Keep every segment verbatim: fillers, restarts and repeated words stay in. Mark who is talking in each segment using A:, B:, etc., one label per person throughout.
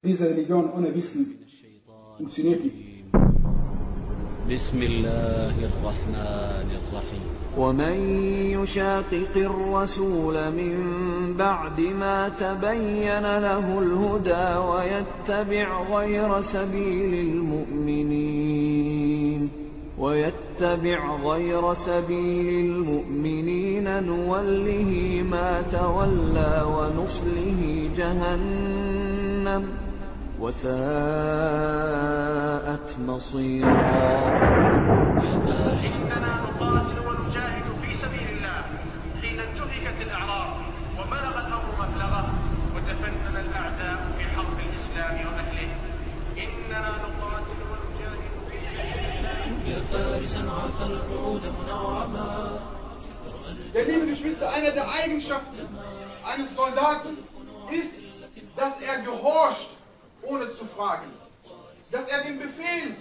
A: Diese Religion ohne Wissen funktioniert nicht.
B: بسم الله الرحمن الرحيم
C: ومن يشاقق الرسول من بعد ما تبين له الهدى ويتبع غير سبيل المؤمنين ويتبع غير سبيل المؤمنين نوله ما تولى ونصله جهنم وساءت مصيرا.
D: إننا نقاتل ونجاهد في سبيل الله حين انتهكت الأعراض وبلغ الأمر مبلغه ودفننا الأعداء في حرب الإسلام وأهله. إننا نقاتل ونجاهد في سبيل الله
B: يا فارسا عفى القعود منعما.
E: Denn, liebe Geschwister, eine der Eigenschaften eines Soldaten ist, dass er gehorcht, ohne zu fragen. Dass er den Befehl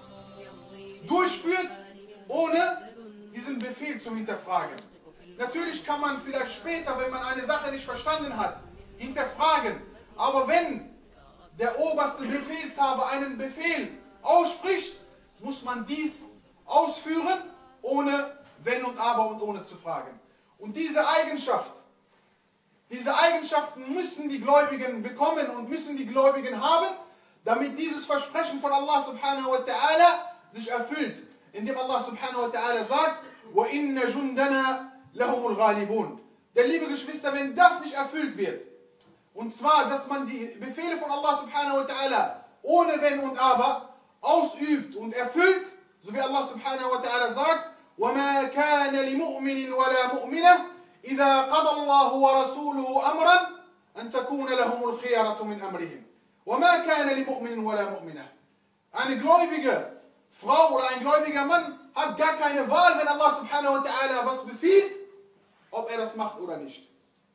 E: durchführt, ohne diesen Befehl zu hinterfragen. Natürlich kann man vielleicht später, wenn man eine Sache nicht verstanden hat, hinterfragen. Aber wenn der oberste Befehlshaber einen Befehl ausspricht, muss man dies ausführen, ohne Wenn und Aber und ohne zu fragen. Und diese Eigenschaft, diese Eigenschaften müssen die Gläubigen bekommen und müssen die Gläubigen haben, damit dieses Versprechen von Allah subhanahu wa ta'ala sich erfüllt, indem Allah subhanahu wa ta'ala sagt, وَإِنَّ جُنْدَنَا لَهُمُ الْغَالِبُونَ. Denn, liebe Geschwister, wenn das nicht erfüllt wird, und zwar, dass man die Befehle von Allah subhanahu wa ta'ala ohne Wenn und Aber ausübt und erfüllt, so wie Allah subhanahu wa ta'ala sagt, وَمَا كَانَ لِمُؤْمِنٍ وَلَا مُؤْمِنَةٍ إِذَا قَضَى اللَّهُ وَرَسُولُهُ أَمْرًا أَن تَكُونَ لَهُمُ الْخِيَرَةُ مِنْ أَمْرِهِمْ وَمَا كَانَ لِمُؤْمِنٍ وَلَا مُؤْمِنَةٍ. Eine gläubige Frau oder ein gläubiger Mann hat gar keine Wahl, wenn Allah subhanahu wa ta'ala was befiehlt, ob er das macht oder nicht.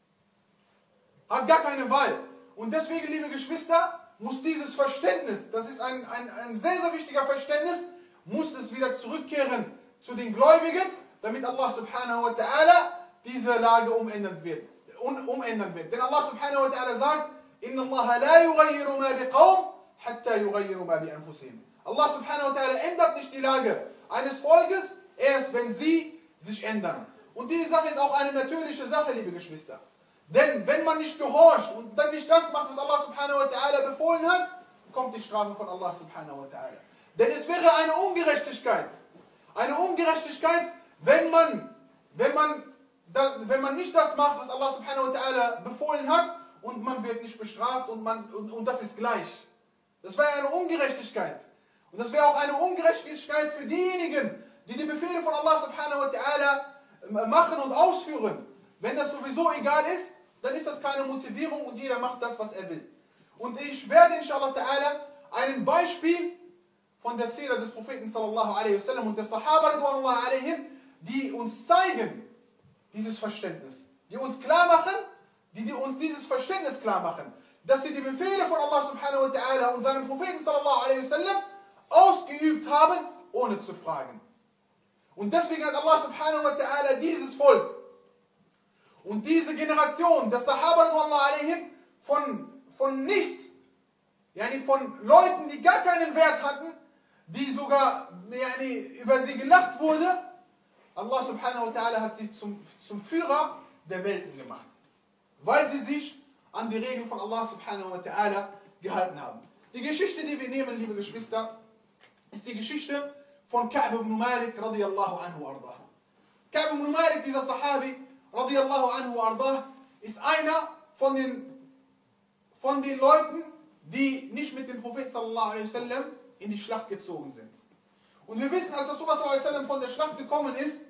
E: Hat gar keine Wahl. Und deswegen, liebe Geschwister, muss dieses Verständnis, das ist ein, ein, ein sehr, sehr wichtiger Verständnis, muss es wieder zurückkehren zu den Gläubigen, damit Allah subhanahu wa ta'ala diese Lage umändern wird. umändern wird. Denn Allah subhanahu wa ta'ala sagt, Inna Allah la yughayyiru ma biqawm hatta yughayyiru ma bi anfusihim. Allah subhanahu wa ta'ala ändert nicht die Lage eines Volkes, erst wenn sie sich ändern. Und diese Sache ist auch eine natürliche Sache, liebe Geschwister. Denn wenn man nicht gehorcht und dann nicht das macht, was Allah subhanahu wa ta'ala befohlen hat, kommt die Strafe von Allah subhanahu wa ta'ala. Denn es wäre eine Ungerechtigkeit, eine Ungerechtigkeit, wenn man, wenn man, wenn man nicht das macht, was Allah subhanahu wa ta'ala befohlen hat, und man wird nicht bestraft und, man, und, und das ist gleich. Das wäre eine Ungerechtigkeit. Und das wäre auch eine Ungerechtigkeit für diejenigen, die die Befehle von Allah subhanahu wa ta'ala machen und ausführen. Wenn das sowieso egal ist, dann ist das keine Motivierung und jeder macht das, was er will. Und ich werde inshallah ta'ala ein Beispiel von der Sira des Propheten sallallahu alaihi wasallam und der Sahaba ridwanullahi alaihim, die uns zeigen, dieses Verständnis. Die uns klar machen, die, die uns dieses Verständnis klar machen, dass sie die Befehle von Allah subhanahu wa ta'ala und seinem Propheten sallallahu alaihi wasallam ausgeübt haben, ohne zu fragen. Und deswegen hat Allah subhanahu wa ta'ala dieses Volk und diese Generation, das Sahaba ridwanullahi alaihim, von, von nichts, yani von Leuten, die gar keinen Wert hatten, die sogar yani, über sie gelacht wurde, Allah subhanahu wa ta'ala hat sie zum, zum Führer der Welten gemacht. Weil sie sich an die Regeln von Allah subhanahu wa ta'ala gehalten haben. Die Geschichte, die wir nehmen, liebe Geschwister, ist die Geschichte von Ka'b ibn Malik radiyallahu anhu ardah. Ka'b ibn Malik, dieser Sahabi radiyallahu anhu ardah, ist einer von den, von den Leuten, die nicht mit dem Propheten sallallahu alaihi wasallam in die Schlacht gezogen sind. Und wir wissen, als Rasulullah sallallahu alaihi wasallam von der Schlacht gekommen ist,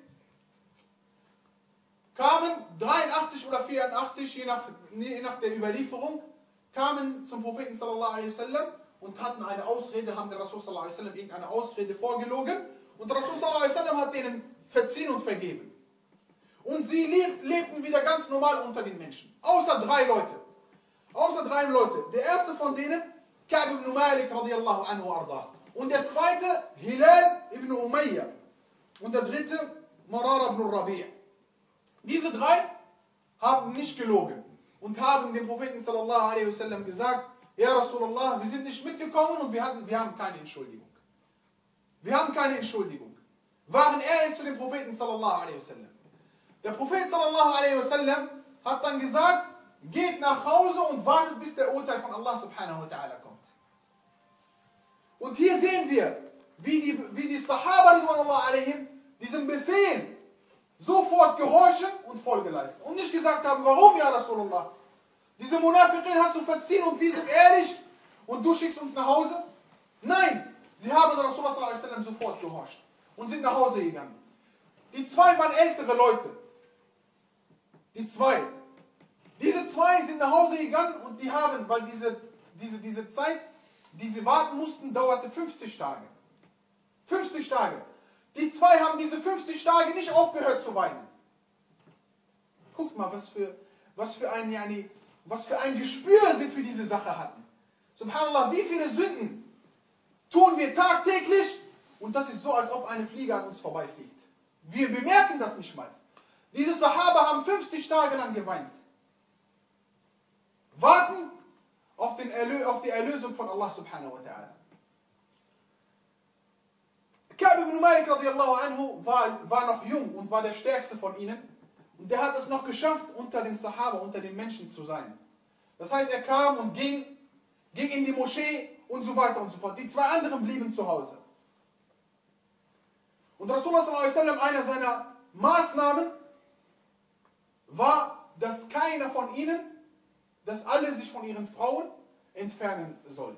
E: kamen dreiundachtzig oder vierundachtzig, je nach, je nach der Überlieferung, kamen zum Propheten sallallahu alaihi wasallam und hatten eine Ausrede, haben der Rasul sallallahu alaihi wasallam irgendeine Ausrede vorgelogen und der Rasul sallallahu alaihi wasallam hat denen verziehen und vergeben. Und sie lebten wieder ganz normal unter den Menschen. Außer drei Leute. Außer drei Leute. Der erste von denen, Ka'b ibn Malik radiyallahu anhu ardah. Und der zweite, Hilal ibn Umayyah. Und der dritte, Marara ibn Rabi'. Diese drei haben nicht gelogen und haben dem Propheten sallallahu alaihi wasallam gesagt, ja Rasulallah, wir sind nicht mitgekommen und wir, hatten, wir haben keine Entschuldigung. Wir haben keine Entschuldigung. Waren ehrlich zu dem Propheten sallallahu alaihi wasallam. Der Prophet sallallahu alaihi wasallam hat dann gesagt, geht nach Hause und wartet, bis der Urteil von Allah subhanahu wa ta'ala kommt. Und hier sehen wir, wie die, wie die Sahaba ridwanullah alaihim diesem Befehl sofort gehorchen und Folge leisten. Und nicht gesagt haben, warum, ja Rasulullah? Diese Munafiqin hast du verziehen und wir sind ehrlich und du schickst uns nach Hause? Nein, sie haben Rasulullah sallallahu alaihi wasallam sofort gehorcht und sind nach Hause gegangen. Die zwei waren ältere Leute. Die zwei. Diese zwei sind nach Hause gegangen und die haben, weil diese, diese, diese Zeit, die sie warten mussten, dauerte fünfzig Tage. fünfzig Tage. Die zwei haben diese fünfzig Tage nicht aufgehört zu weinen. Guckt mal, was für, was für, ein, yani, was für ein Gespür sie für diese Sache hatten. Subhanallah, wie viele Sünden tun wir tagtäglich und das ist so, als ob eine Fliege an uns vorbeifliegt. Wir bemerken das nicht mal. Diese Sahaba haben fünfzig Tage lang geweint. Warten auf, den Erlö auf die Erlösung von Allah subhanahu wa ta'ala. Ka'b ibn Malik radiallahu anhu war, war noch jung und war der stärkste von ihnen. Und der hat es noch geschafft, unter den Sahaba, unter den Menschen zu sein. Das heißt, er kam und ging, ging in die Moschee und so weiter und so fort. Die zwei anderen blieben zu Hause. Und Rasulullah sallallahu alaihi wasallam, einer seiner Maßnahmen war, dass keiner von ihnen, dass alle sich von ihren Frauen entfernen sollen.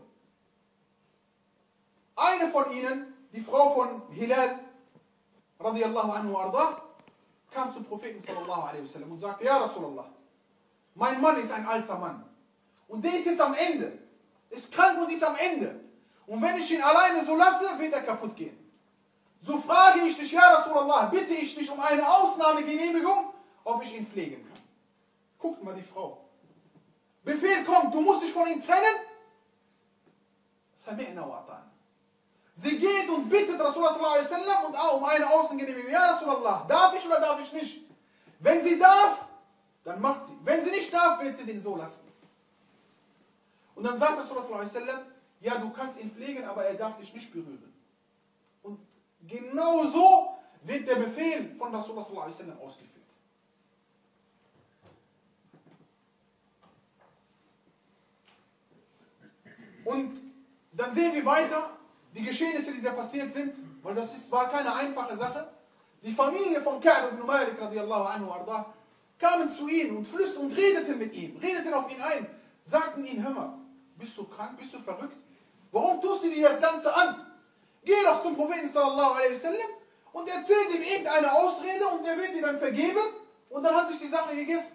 E: Eine von ihnen, die Frau von Hilal, radiallahu anhu arda, kam zum Propheten sallallahu alaihi wasallam und sagte, ja Rasulallah, mein Mann ist ein alter Mann und der ist jetzt am Ende, ist krank und ist am Ende. Und wenn ich ihn alleine so lasse, wird er kaputt gehen. So frage ich dich, ja Rasulallah, bitte ich dich um eine Ausnahmegenehmigung, ob ich ihn pflegen kann. Guckt mal die Frau. Befehl kommt, du musst dich von ihm trennen. Sami'na wa ata'na. Sie geht und bittet Rasulullah sallallahu alaihi wasallam und auch um eine Außengenehmigung. Ja Rasulallah, darf ich oder darf ich nicht? Wenn sie darf, dann macht sie. Wenn sie nicht darf, wird sie den so lassen. Und dann sagt Rasulullah sallallahu alaihi wasallam, ja, du kannst ihn pflegen, aber er darf dich nicht berühren. Und genau so wird der Befehl von Rasulullah sallallahu alaihi wasallam ausgeführt. Und dann sehen wir weiter die Geschehnisse, die da passiert sind, weil das ist, war keine einfache Sache. Die Familie von Ka'b ibn Malik radiallahu anhu arda kamen zu ihm und flüsterten und redeten mit ihm, redeten auf ihn ein, sagten ihm, hör mal, bist du krank, bist du verrückt? Warum tust du dir das Ganze an? Geh doch zum Propheten sallallahu alaihi wasallam und erzähl ihm irgendeine Ausrede und er wird dir dann vergeben und dann hat sich die Sache gegessen.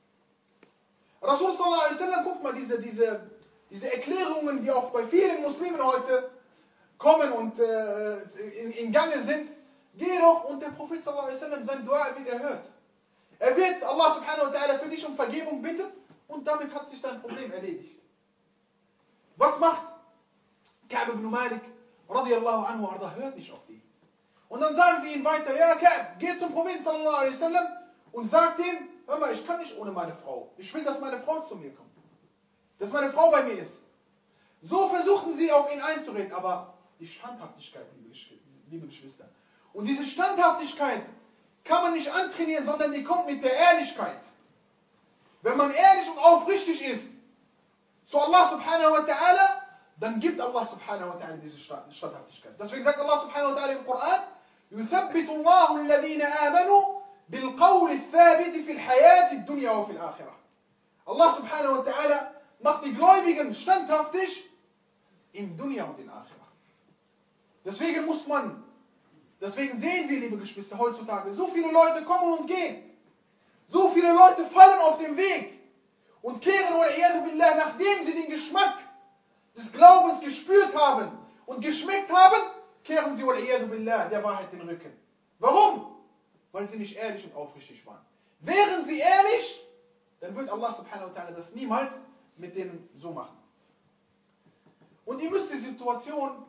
E: Rasul sallallahu alaihi wasallam, guck mal, diese, diese, diese Erklärungen, die auch bei vielen Muslimen heute kommen und äh, in, in Gange sind, geh doch und der Prophet sallallahu alaihi wasallam, sein Dua wird erhört. Er wird Allah subhanahu wa ta'ala für dich um Vergebung bitten und damit hat sich dein Problem erledigt. Was macht Ka'b ibn Malik radiallahu anhu arda, hört nicht auf die. Und dann sagen sie ihm weiter, ja Ka'b, geh zum Propheten sallallahu alaihi wasallam und sagt ihm, hör mal, ich kann nicht ohne meine Frau. Ich will, dass meine Frau zu mir kommt. Dass meine Frau bei mir ist. So versuchten sie auf ihn einzureden, aber die Standhaftigkeit, liebe, liebe Geschwister. Und diese Standhaftigkeit kann man nicht antrainieren, sondern die kommt mit der Ehrlichkeit. Wenn man ehrlich und aufrichtig ist zu Allah subhanahu wa ta'ala, dann gibt Allah subhanahu wa ta'ala diese Standhaftigkeit. Deswegen sagt Allah subhanahu wa ta'ala im Koran, يُثَبِّتُ اللَّهُ الَّذِينَ آمَنُوا بِالْقَوْلِ الثَّابِتِ فِي الْحَيَاةِ الدُّنْيَا وَفِي الْآخِرَةِ. Allah subhanahu wa ta'ala macht die Gläubigen standhaftig im Dunya und in Akhirah. Deswegen muss man, deswegen sehen wir, liebe Geschwister, heutzutage, so viele Leute kommen und gehen. So viele Leute fallen auf dem Weg und kehren, billah, nachdem sie den Geschmack des Glaubens gespürt haben und geschmeckt haben, kehren sie, billah, der Wahrheit den Rücken. Warum? Weil sie nicht ehrlich und aufrichtig waren. Wären sie ehrlich, dann wird Allah subhanahu wa ta'ala das niemals mit denen so machen. Und ihr müsst die Situation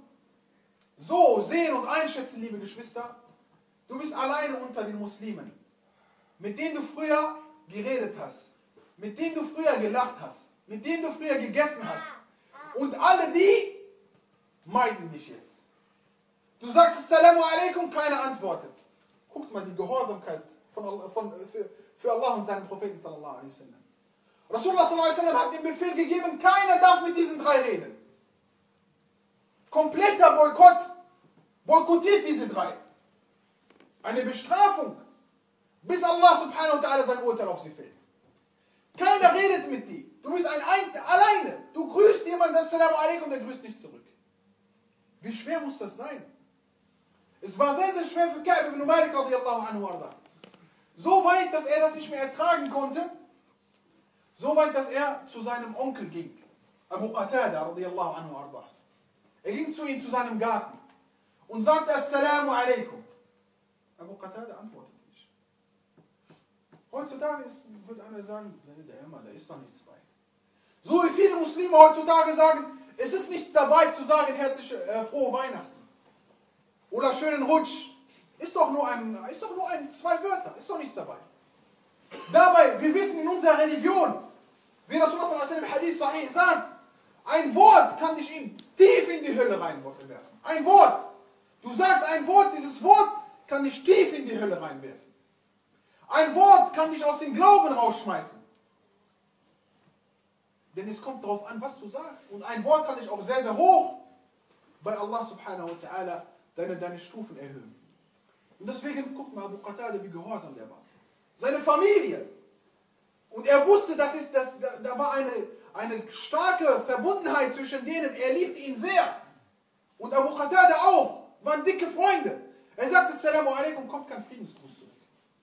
E: so sehen und einschätzen, liebe Geschwister. Du bist alleine unter den Muslimen, mit denen du früher geredet hast, mit denen du früher gelacht hast, mit denen du früher gegessen hast, Und alle die meiden dich jetzt. Du sagst Assalamu alaikum, keiner antwortet. Guckt mal die Gehorsamkeit von Allah, von, für, für Allah und seinen Propheten sallallahu alaihi wasallam. Rasulullah sallallahu alaihi wasallam hat den Befehl gegeben, keiner darf mit diesen drei reden. Kompletter Boykott. Boykottiert diese drei. Eine Bestrafung. Bis Allah subhanahu wa ta'ala sein Urteil auf sie fällt. Keiner redet mit dir. Du bist ein, ein alleine. Du grüßt jemanden, Assalamu alaikum, und der grüßt nicht zurück. Wie schwer muss das sein? Es war sehr, sehr schwer für Ka'b ibn Malik radiyallahu anhu arda. So weit, dass er das nicht mehr ertragen konnte. So weit, dass er zu seinem Onkel ging. Abu Qatada radiyallahu anhu arda. Er ging zu ihm, zu seinem Garten. Und sagte Assalamu alaikum. Abu Qatada antwortet nicht. Heutzutage ist, wird einer sagen, der immer, da ist doch nichts bei. So wie viele Muslime heutzutage sagen, es ist nichts dabei zu sagen, herzliche, äh, frohe Weihnachten. Oder schönen Rutsch. Ist doch nur ein, ist doch nur ein, zwei Wörter, ist doch nichts dabei. Dabei, wir wissen in unserer Religion, wie Rasulullah sallallahu alaihi wasallam im Hadith Sahih sagt, ein Wort kann dich in, tief in die Hölle reinwerfen. Ein Wort. Du sagst ein Wort, dieses Wort kann dich tief in die Hölle reinwerfen. Ein Wort kann dich aus dem Glauben rausschmeißen. Denn es kommt darauf an, was du sagst. Und ein Wort kann dich auch sehr, sehr hoch bei Allah subhanahu wa ta'ala deine, deine Stufen erhöhen. Und deswegen, guck mal, Abu Qatada, wie gehorsam der war. Seine Familie. Und er wusste, dass es, dass, da, da war eine, eine starke Verbundenheit zwischen denen. Er liebte ihn sehr. Und Abu Qatada auch. Waren dicke Freunde. Er sagte, Assalamu alaikum, kommt kein Friedensgruß zurück.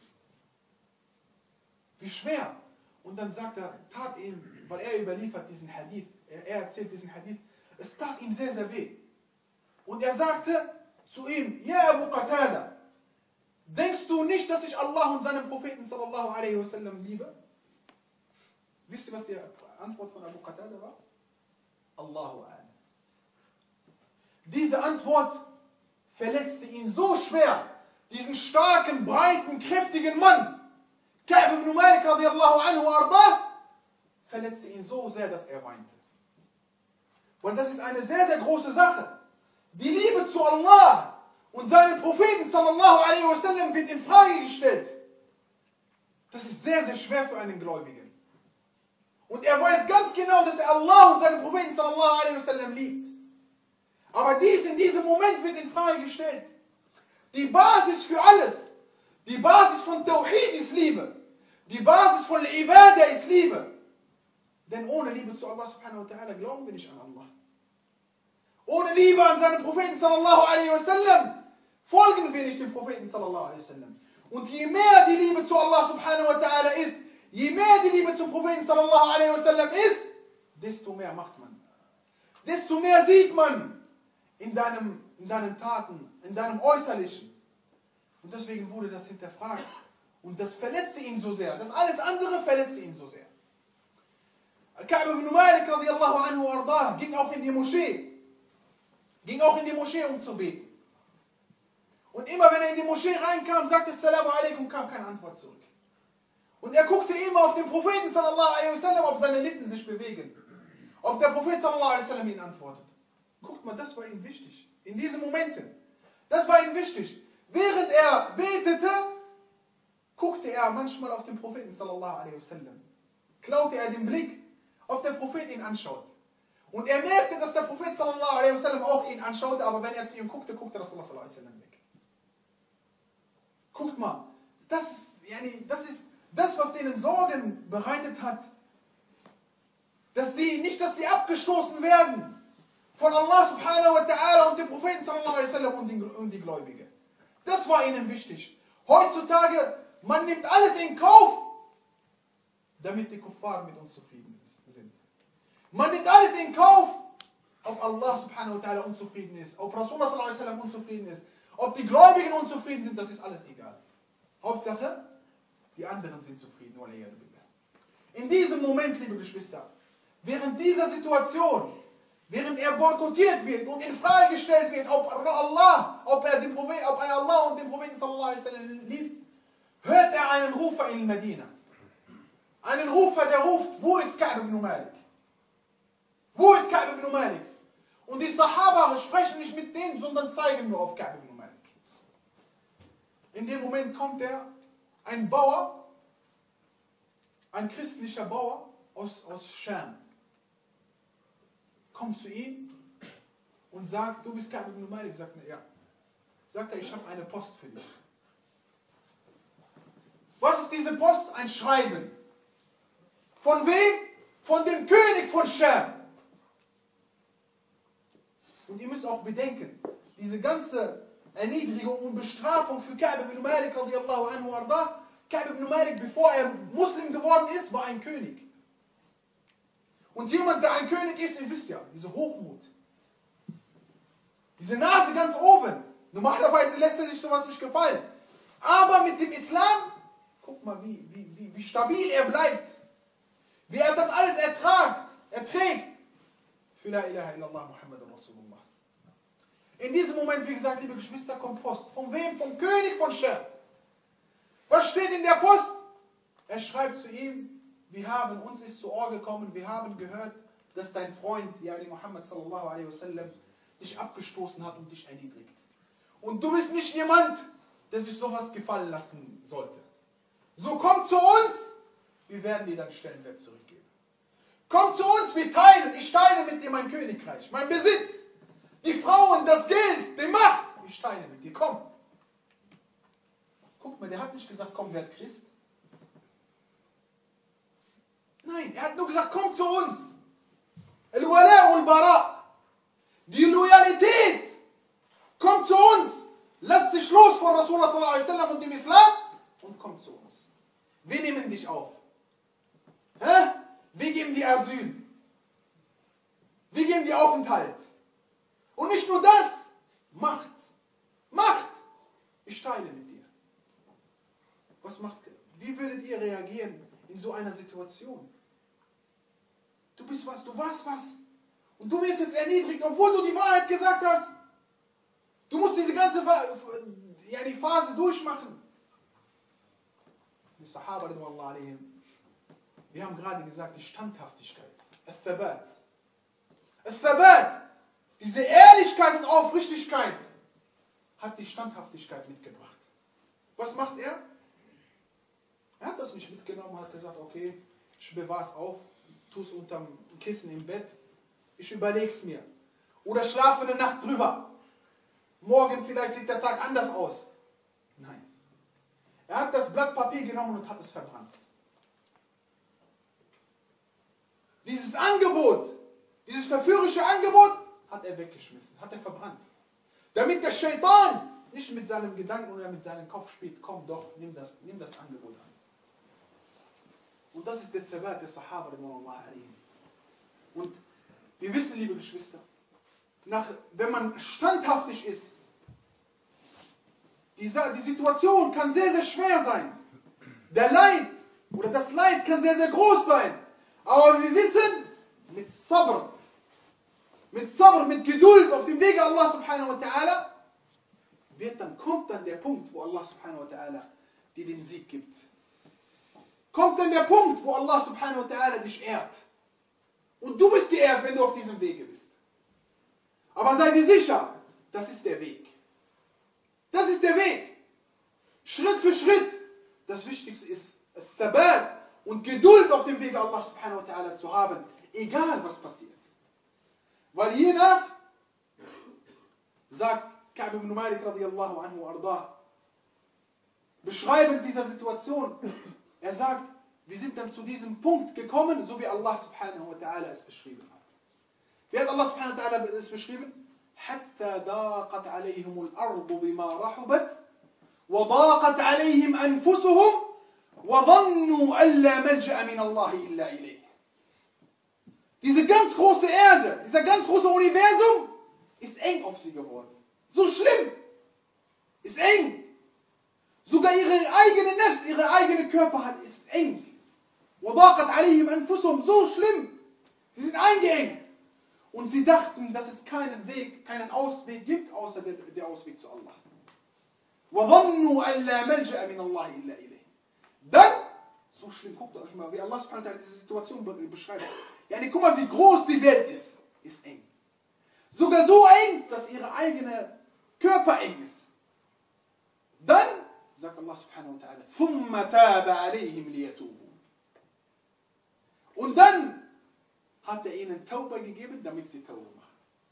E: Wie schwer. Und dann sagt er, tat ihm, weil er überliefert diesen Hadith, er, er erzählt diesen Hadith, es tat ihm sehr, sehr weh. Und er sagte zu ihm, ja Abu Qatada, denkst du nicht, dass ich Allah und seinen Propheten sallallahu alaihi wasallam liebe? Wisst ihr, was die Antwort von Abu Qatada war? Allahu a'lam. Diese Antwort verletzte ihn so schwer, diesen starken, breiten, kräftigen Mann, Ka'b ibn Malik radiyallahu anhu arda, verletzte ihn so sehr, dass er weinte. Und das ist eine sehr, sehr große Sache. Die Liebe zu Allah und seinen Propheten sallallahu alaihi wasallam wird in Frage gestellt. Das ist sehr, sehr schwer für einen Gläubigen. Und er weiß ganz genau, dass er Allah und seinen Propheten sallallahu alaihi wasallam liebt. Aber dies in diesem Moment wird in Frage gestellt. Die Basis für alles, die Basis von Tawhid ist Liebe. Die Basis von Ibadah ist Liebe. Denn ohne Liebe zu Allah subhanahu wa ta'ala glauben wir nicht an Allah. Ohne Liebe an seinen Propheten sallallahu alaihi wasallam folgen wir nicht dem Propheten sallallahu alaihi wasallam. Und je mehr die Liebe zu Allah subhanahu wa ta'ala ist, je mehr die Liebe zum Propheten sallallahu alaihi wasallam ist, desto mehr macht man. Desto mehr sieht man in, deinem, in deinen Taten, in deinem Äußerlichen. Und deswegen wurde das hinterfragt. Und das verletzte ihn so sehr. Das alles andere verletzte ihn so sehr. Ka'b ibn Malik radiyallahu anhu ardah ging auch in die Moschee. Ging auch in die Moschee, um zu beten. Und immer wenn er in die Moschee reinkam, sagte Assalamu alaikum, kam keine Antwort zurück. Und er guckte immer auf den Propheten sallallahu alaihi wasallam, ob seine Lippen sich bewegen. Ob der Prophet sallallahu alaihi wasallam ihn antwortet. Guckt mal, das war ihm wichtig. In diesen Momenten. Das war ihm wichtig. Während er betete, guckte er manchmal auf den Propheten sallallahu alaihi wasallam. Klaute er den Blick, ob der Prophet ihn anschaut. Und er merkte, dass der Prophet sallallahu alaihi wasallam auch ihn anschaute, aber wenn er zu ihm guckte, guckte Rasulullah sallallahu alaihi wasallam weg. Guckt mal, das ist, das ist das, was denen Sorgen bereitet hat. Dass sie, nicht, dass sie abgestoßen werden von Allah subhanahu wa ta'ala und dem Propheten sallallahu alaihi wasallam und die, und die Gläubige. Das war ihnen wichtig. Heutzutage, man nimmt alles in Kauf, damit die Kuffar mit uns zufrieden sind. Man nimmt alles in Kauf, ob Allah subhanahu wa ta'ala unzufrieden ist, ob Rasulullah sallallahu alaihi wasallam unzufrieden ist, ob die Gläubigen unzufrieden sind, das ist alles egal. Hauptsache, die anderen sind zufrieden. In diesem Moment, liebe Geschwister, während dieser Situation, während er boykottiert wird und in Frage gestellt wird, ob Allah, ob er, den Prophet, ob er Allah und den Propheten sallallahu alaihi wasallam liebt, hört er einen Rufer in Medina. Einen Rufer, der ruft, wo ist Ka'b ibn Malik? Wo ist Ka'b ibn Malik? Und die Sahaba sprechen nicht mit denen, sondern zeigen nur auf Ka'b ibn Malik. In dem Moment kommt er, ein Bauer, ein christlicher Bauer aus, aus Scham, kommt zu ihm und sagt, du bist Ka'b ibn Malik? Sagt er, ja. Sagt er, ich habe eine Post für dich. Was ist diese Post? Ein Schreiben. Von wem? Von dem König von Scham. Und ihr müsst auch bedenken, diese ganze Erniedrigung und Bestrafung für Ka'b ibn Malik radiyallahu anhu arda. Ka'b ibn Malik, bevor er Muslim geworden ist, war ein König. Und jemand, der ein König ist, ihr wisst ja, diese Hochmut. Diese Nase ganz oben. Normalerweise lässt er sich sowas nicht gefallen. Aber mit dem Islam, guck mal, wie, wie, wie, wie stabil er bleibt. Wie er das alles ertragt, erträgt. Für la ilaha illallah Muhammad Rasulullah. In diesem Moment, wie gesagt, liebe Geschwister, kommt Post. Von wem? Vom König von Scham. Was steht in der Post? Er schreibt zu ihm, wir haben, uns ist zu Ohr gekommen, wir haben gehört, dass dein Freund, Yani Muhammad sallallahu alaihi wasallam, dich abgestoßen hat und dich erniedrigt. Und du bist nicht jemand, der sich sowas gefallen lassen sollte. So komm zu uns, wir werden dir deinen Stellenwert zurückgeben. Komm zu uns, wir teilen, ich teile mit dir mein Königreich, mein Besitz, die Frauen, das Geld, die Macht, ich teile mit dir, komm. Guck mal, der hat nicht gesagt, komm, werd Christ. Nein, er hat nur gesagt, komm zu uns. Al-Wala wal-Bara. Die Loyalität. Komm zu uns. Lass dich los von Rasulullah sallallahu alaihi wasallam und dem Islam und komm zu uns. Wir nehmen dich auf. Hä? Wir geben dir Asyl. Wir geben dir Aufenthalt. Und nicht nur das. Macht. Macht. Ich teile mit dir. Was macht ihr? Wie würdet ihr reagieren in so einer Situation? Du bist was, du warst was. Und du wirst jetzt erniedrigt, obwohl du die Wahrheit gesagt hast. Du musst diese ganze ja, die Phase durchmachen. Die Sahaba, wir haben gerade gesagt, die Standhaftigkeit. Al-Thabat. Al-Thabat. Diese Ehrlichkeit und Aufrichtigkeit hat die Standhaftigkeit mitgebracht. Was macht er? Er hat das nicht mitgenommen, hat gesagt, okay, ich bewahre es auf, tu es unterm Kissen im Bett, ich überlege es mir. Oder schlafe eine Nacht drüber. Morgen vielleicht sieht der Tag anders aus. Nein. Er hat das Blatt Papier genommen und hat es verbrannt. Dieses Angebot, dieses verführerische Angebot, hat er weggeschmissen, hat er verbrannt. Damit der Shaitan nicht mit seinem Gedanken oder mit seinem Kopf spielt, komm doch, nimm das, nimm das Angebot an. Und das ist der Thabat der Sahaba. Und wir wissen, liebe Geschwister, nach, wenn man standhaftig ist, die, die Situation kann sehr, sehr schwer sein. Der Leid oder das Leid kann sehr, sehr groß sein. Aber wir wissen, mit Sabr, mit Sabr, mit Geduld auf dem Wege Allah subhanahu wa ta'ala, wird dann, kommt dann der Punkt, wo Allah subhanahu wa ta'ala dir den Sieg gibt. Kommt dann der Punkt, wo Allah subhanahu wa ta'ala dich ehrt. Und du bist geehrt, wenn du auf diesem Wege bist. Aber sei dir sicher, das ist der Weg. Das ist der Weg. Schritt für Schritt. Das Wichtigste ist Thabat und Geduld auf dem Wege Allah subhanahu wa ta'ala zu haben, egal was passiert. Weil hiernach sagt Ka'b ibn Malik radiyallahu anhu ardah, beschreibend dieser Situation, er sagt, wir sind dann zu diesem Punkt gekommen, so wie Allah subhanahu wa ta'ala es beschrieben hat. Wie hat Allah subhanahu wa ta'ala es beschrieben? حتى ضاقت عليهم الأرض بما رحبت وضاقت عليهم أنفسهم وظنوا أن لا ملجأ من الله إلا إليه. Diese ganz große Erde, dieser ganz große Universum ist eng auf sie geworden. So schlimm. Ist eng. Sogar ihre eigene Nefs, ihre eigene Körper hat, ist eng. وضاقت عليهم أنفسهم. So schlimm. Sie sind eingeengt. Und sie dachten, dass es keinen Weg, keinen Ausweg gibt, außer der, der Ausweg zu Allah. وَظَنُّوا أَنْ لَا مَلْجَأَ مِنَ اللَّهِ إِلَّا إِلَيْهِ. Dann So schlimm, guckt euch mal, wie Allah subhanahu wa ta'ala diese Situation beschreibt. Ja, guck mal, wie groß die Welt ist. Ist eng. Sogar so eng, dass ihre eigene Körper eng ist. Dann sagt Allah subhanahu wa ta'ala, ثُمَّ تَابَ عَلَيْهِمْ لِيَتُوبُوا. Und dann hat er ihnen Tauba gegeben, damit sie Tauba machen.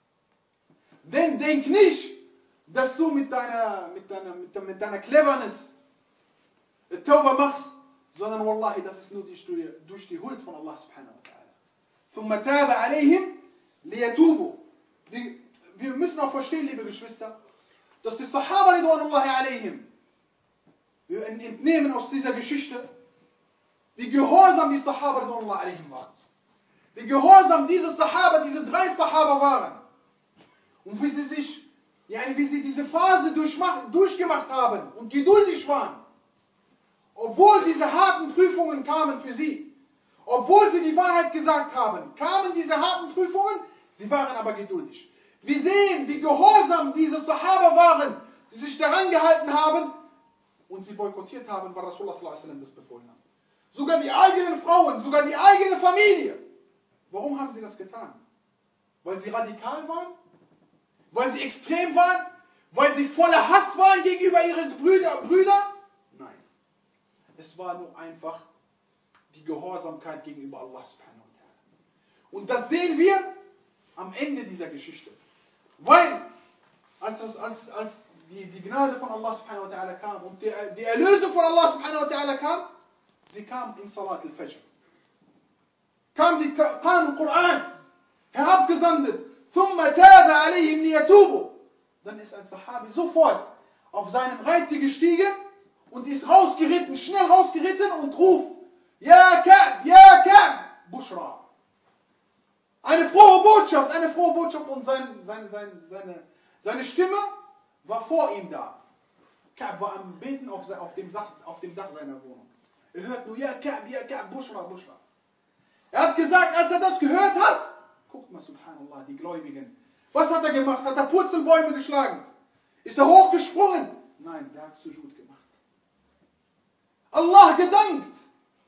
E: Denn denk nicht, dass du mit deiner, mit deiner, mit deiner, mit deiner Cleverness Tauba machst, sondern Wallahi, das ist nur durch die, durch die Huld von Allah subhanahu wa ta'ala. ثُمَّ تَابَ عَلَيْهِمْ لِيَتُوبُوا. Wir, wir müssen auch verstehen, liebe Geschwister, dass die Sahaba ridwanullahi alayhim, wir entnehmen aus dieser Geschichte, wie gehorsam die Sahaba ridwanullahi alayhim waren. Wie gehorsam diese Sahaba, diese drei Sahaba waren. Und wie sie sich, ja, wie sie diese Phase durchgemacht haben und geduldig waren. Obwohl diese harten Prüfungen kamen für sie. Obwohl sie die Wahrheit gesagt haben, kamen diese harten Prüfungen, sie waren aber geduldig. Wir sehen, wie gehorsam diese Sahaba waren, die sich daran gehalten haben und sie boykottiert haben, weil Rasulullah sallallahu alaihi wasallam das befohlen hat. Sogar die eigenen Frauen, sogar die eigene Familie. Warum haben sie das getan? Weil sie radikal waren? Weil sie extrem waren? Weil sie voller Hass waren gegenüber ihren Brüder, Brüder? Nein. Es war nur einfach die Gehorsamkeit gegenüber Allah subhanahu wa ta'ala. Und das sehen wir am Ende dieser Geschichte. Weil, als, als, als die, die Gnade von Allah subhanahu wa ta'ala kam und die, die Erlösung von Allah subhanahu wa ta'ala kam, sie kam in Salat al-Fajr. Kam die kam Koran herabgesandet. ثُمَّ تَابَ عَلَيْهِمْ لِيَتُوبُوا. Dann ist ein Sahabi sofort auf seinem Reiter gestiegen und ist rausgeritten, schnell rausgeritten und ruft: Ja Ka'b, ja Ka'b, Bushra. Eine frohe Botschaft, eine frohe Botschaft und sein, sein, sein, seine, seine Stimme war vor ihm da. Ka'b war am Beten auf, auf, dem Dach, auf dem Dach seiner Wohnung. Er hört nur: Ja Ka'b, ja Ka'b, Bushra, Bushra. Er hat gesagt, als er das gehört hat, guckt mal, subhanallah, die Gläubigen. Was hat er gemacht? Hat er Purzelbäume geschlagen? Ist er hochgesprungen? Nein, der hat Sujud gemacht. Allah gedankt.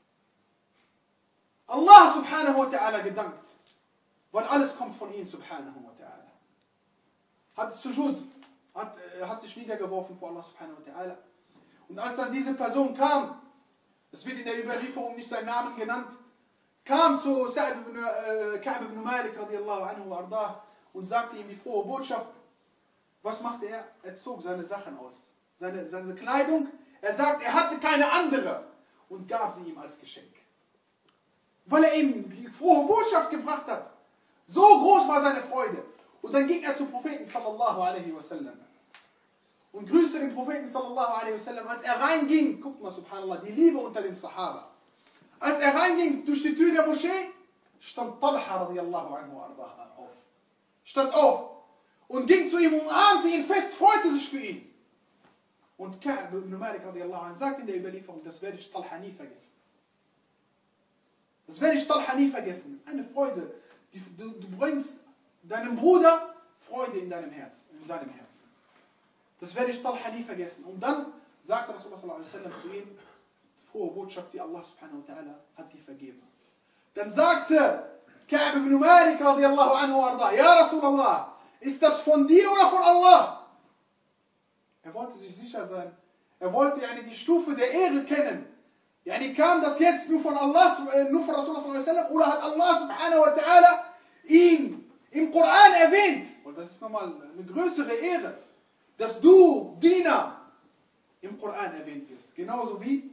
E: Allah subhanahu wa ta'ala gedankt. Weil alles kommt von ihm subhanahu wa ta'ala. Hat Sujud, hat, äh, hat sich niedergeworfen vor Allah subhanahu wa ta'ala. Und als dann diese Person kam, es wird in der Überlieferung nicht sein Namen genannt, kam zu Ka'b ibn, äh, Ka'b ibn Malik radiallahu anhu ardah und sagte ihm die frohe Botschaft. Was machte er? Er zog seine Sachen aus. Seine, seine Kleidung. Er sagt, er hatte keine andere und gab sie ihm als Geschenk. Weil er ihm die frohe Botschaft gebracht hat. So groß war seine Freude. Und dann ging er zum Propheten sallallahu alaihi wasallam und grüßte den Propheten sallallahu alaihi wasallam. Als er reinging, guckt mal subhanallah, die Liebe unter den Sahaba. Als er reinging durch die Tür der Moschee, stand Talha radiallahu anhu auf. Stand auf und ging zu ihm, umarmte ihn fest, freute sich für ihn. Und Ka'b ibn Malik radiallahu anhu sagt in der Überlieferung, das werde ich Talha nie vergessen. Das werde ich Talha nie vergessen. Eine Freude. Die, du, du bringst deinem Bruder Freude in deinem Herz, in seinem Herzen. Das werde ich Talha nie vergessen. Und dann sagte Rasulullah sallallahu alaihi wasallam zu ihm, frohe Botschaft, die Allah subhanahu wa ta'ala hat dir vergeben. Dann sagte Ka'b ibn Malik radiallahu anhu arda, ja Rasulallah, ist das von dir oder von Allah? Er wollte sich sicher sein. Er wollte yani die Stufe der Ehre kennen. Yani kam das jetzt nur von Allah, nur von Rasulullah sallallahu alaihi wasallam, oder hat Allah subhanahu wa ta'ala ihn im Koran erwähnt? Und das ist nochmal eine größere Ehre, dass du, Diener, im Koran erwähnt wirst. Genauso wie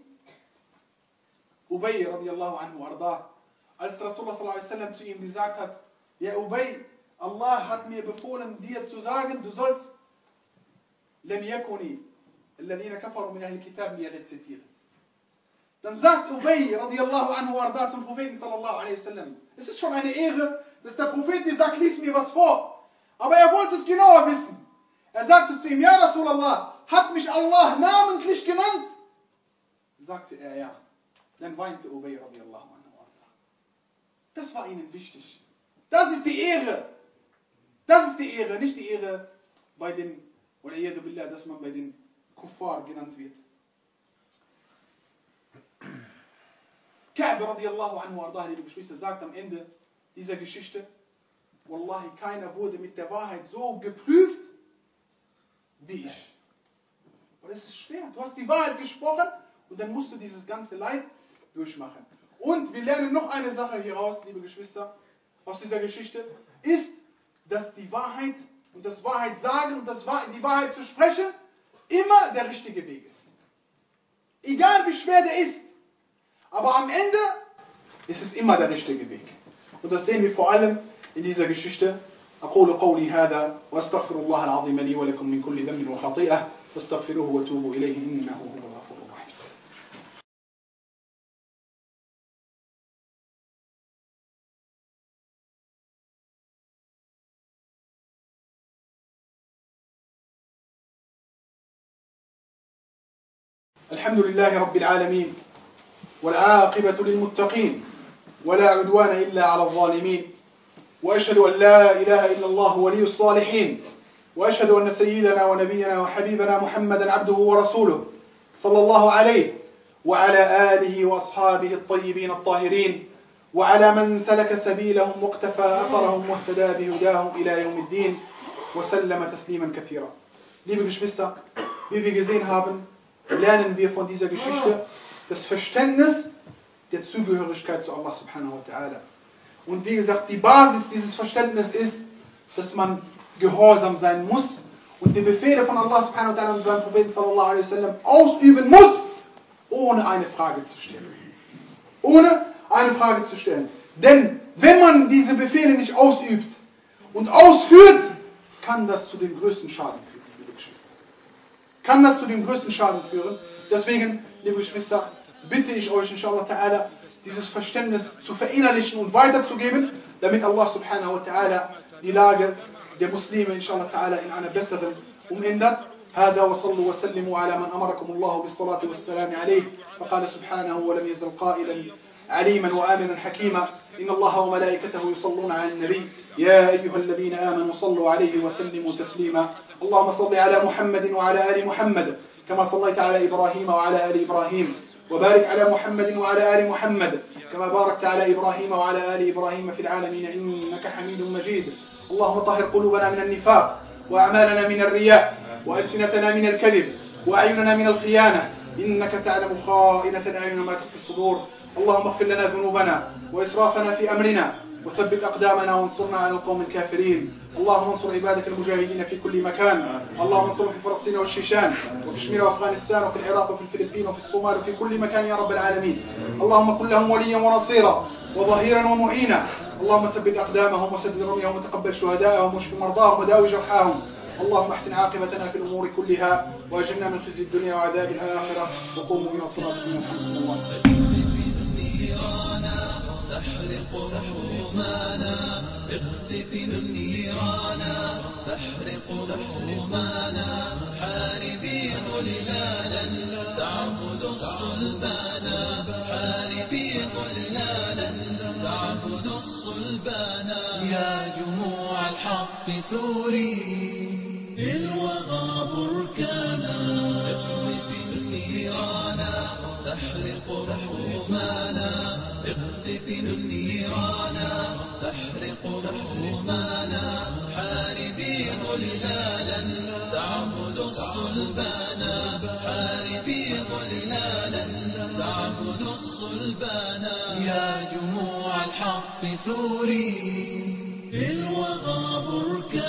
E: Ubay radiallahu anhu ardah, als Rasulullah sallallahu alaihi wasallam zu ihm gesagt hat, ja Ubay, Allah hat mir befohlen, dir zu sagen, du sollst لم يكن الذين كفروا من أهل الكتاب ليغتسلوا. Dann sagt Ubay radiallahu anhu ardah zum Propheten sallallahu alaihi wasallam, es ist schon eine Ehre, dass der Prophet dir sagt, lies mir was vor. Aber er wollte es genauer wissen. Er sagte zu ihm, ja Rasulallah, hat mich Allah namentlich genannt? Sagte er, ja. Dann weinte Ubay radiallahu anhu ardah. Das war ihnen wichtig. Das ist die Ehre. Das ist die Ehre, nicht die Ehre bei den, oder billah, dass man bei den Kuffar genannt wird. Ka'b radiallahu anhu ardah, liebe Geschwister, sagt am Ende dieser Geschichte, Wallahi, keiner wurde mit der Wahrheit so geprüft wie ich. Und es ist schwer. Du hast die Wahrheit gesprochen und dann musst du dieses ganze Leid durchmachen. Und wir lernen noch eine Sache hieraus, liebe Geschwister, aus dieser Geschichte, ist, dass die Wahrheit und das Wahrheit sagen und das die Wahrheit zu sprechen immer der richtige Weg ist. Egal wie schwer der ist. Aber am Ende ist es immer der richtige Weg. Und das sehen wir vor allem in dieser Geschichte. أقول قولي هذا وأستغفر الله العظيم لي ولكم من كل ذنب وخطيئة فاستغفروه وتوبوا إليه إنه هو الغفور الرحيم. الحمد لله رب العالمين والعاقبة للمتقين ولا عدوان إلا على الظالمين وأشهد أن لا إله إلا الله ولي الصالحين وأشهد أن سيدنا ونبينا وحبيبنا محمدا عبده ورسوله صلى الله عليه وعلى آله وأصحابه الطيبين الطاهرين وعلى من سلك سبيلهم واقتفى أثرهم واهتدى بهداهم إلى يوم الدين وسلم تسليما كثيرا. Liebe Geschwister, wie wir gesehen haben, lernen wir von dieser Geschichte das Verständnis der Zugehörigkeit zu Allah subhanahu wa ta'ala. Und wie gesagt, die Basis dieses Verständnisses ist, dass man gehorsam sein muss und die Befehle von Allah subhanahu wa ta'ala und seinem Propheten sallallahu alaihi wasallam ausüben muss, ohne eine Frage zu stellen. Ohne eine Frage zu stellen. Denn wenn man diese Befehle nicht ausübt und ausführt, kann das zu dem größten Schaden führen, liebe Geschwister. Kann das zu dem größten Schaden führen. Deswegen, liebe Geschwister, bitte ich euch, inshallah ta'ala, dieses Verständnis zu verinnerlichen und weiterzugeben, damit Allah subhanahu wa ta'ala die Lage der Muslime, inshallah ta'ala, in einer besseren umändert. هذا وصلوا وسلموا على من أمركم الله بالصلاة والسلام عليه فقال سبحانه ولم يزل قائلا عليما وآمنا حكيما إن الله وملائكته يصلون على النبي يا أيها الذين آمنوا صلوا عليه وسلموا تسليما اللهم صل على محمد وعلى آل محمد كما صليت على إبراهيم وعلى آل إبراهيم وبارك على محمد وعلى آل محمد كما باركت على إبراهيم وعلى آل إبراهيم في العالمين إنك حميد مجيد اللهم طهر قلوبنا من النفاق وأعمالنا من الرياء وألسنتنا من الكذب وأعيننا من الخيانة إنك تعلم خائنة الأعين ما تخفي الصدور اللهم اغفر لنا ذنوبنا وإسرافنا في أمرنا وثبت أقدامنا وانصرنا على القوم الكافرين اللهم انصر عبادك المجاهدين في كل مكان اللهم انصرهم في فلسطين والشيشان وكشمير وأفغانستان وفي العراق وفي الفلبين وفي الصومال وفي كل مكان يا رب العالمين اللهم كن لهم وليا ونصيرا وظهيرا ومعينا اللهم ثبت أقدامهم وسدد رميهم وتقبل شهداءهم واشف مرضاهم وداوي جرحاهم اللهم احسن عاقبتنا في الأمور كلها واجرنا من خزي الدنيا وعذاب الآخرة وقوموا إلى صلاتكم يرحمكم الله.
B: تحرق همومنا اقذف النيرانا تحرق همومنا حاربي ظلالا تعبد الصلبانا حاربي ظلالا تعبد الصلبانا يا جموع الحق ثوري للوغى بركانا اقذف النيرانا تحرق همومنا اقذف النيرانا تحرق همومنا حاربي ظلالا تعبد الصلبانا حاربي ظلالا تعبد الصلبانا يا جموع الحق ثوري للوغى بركانا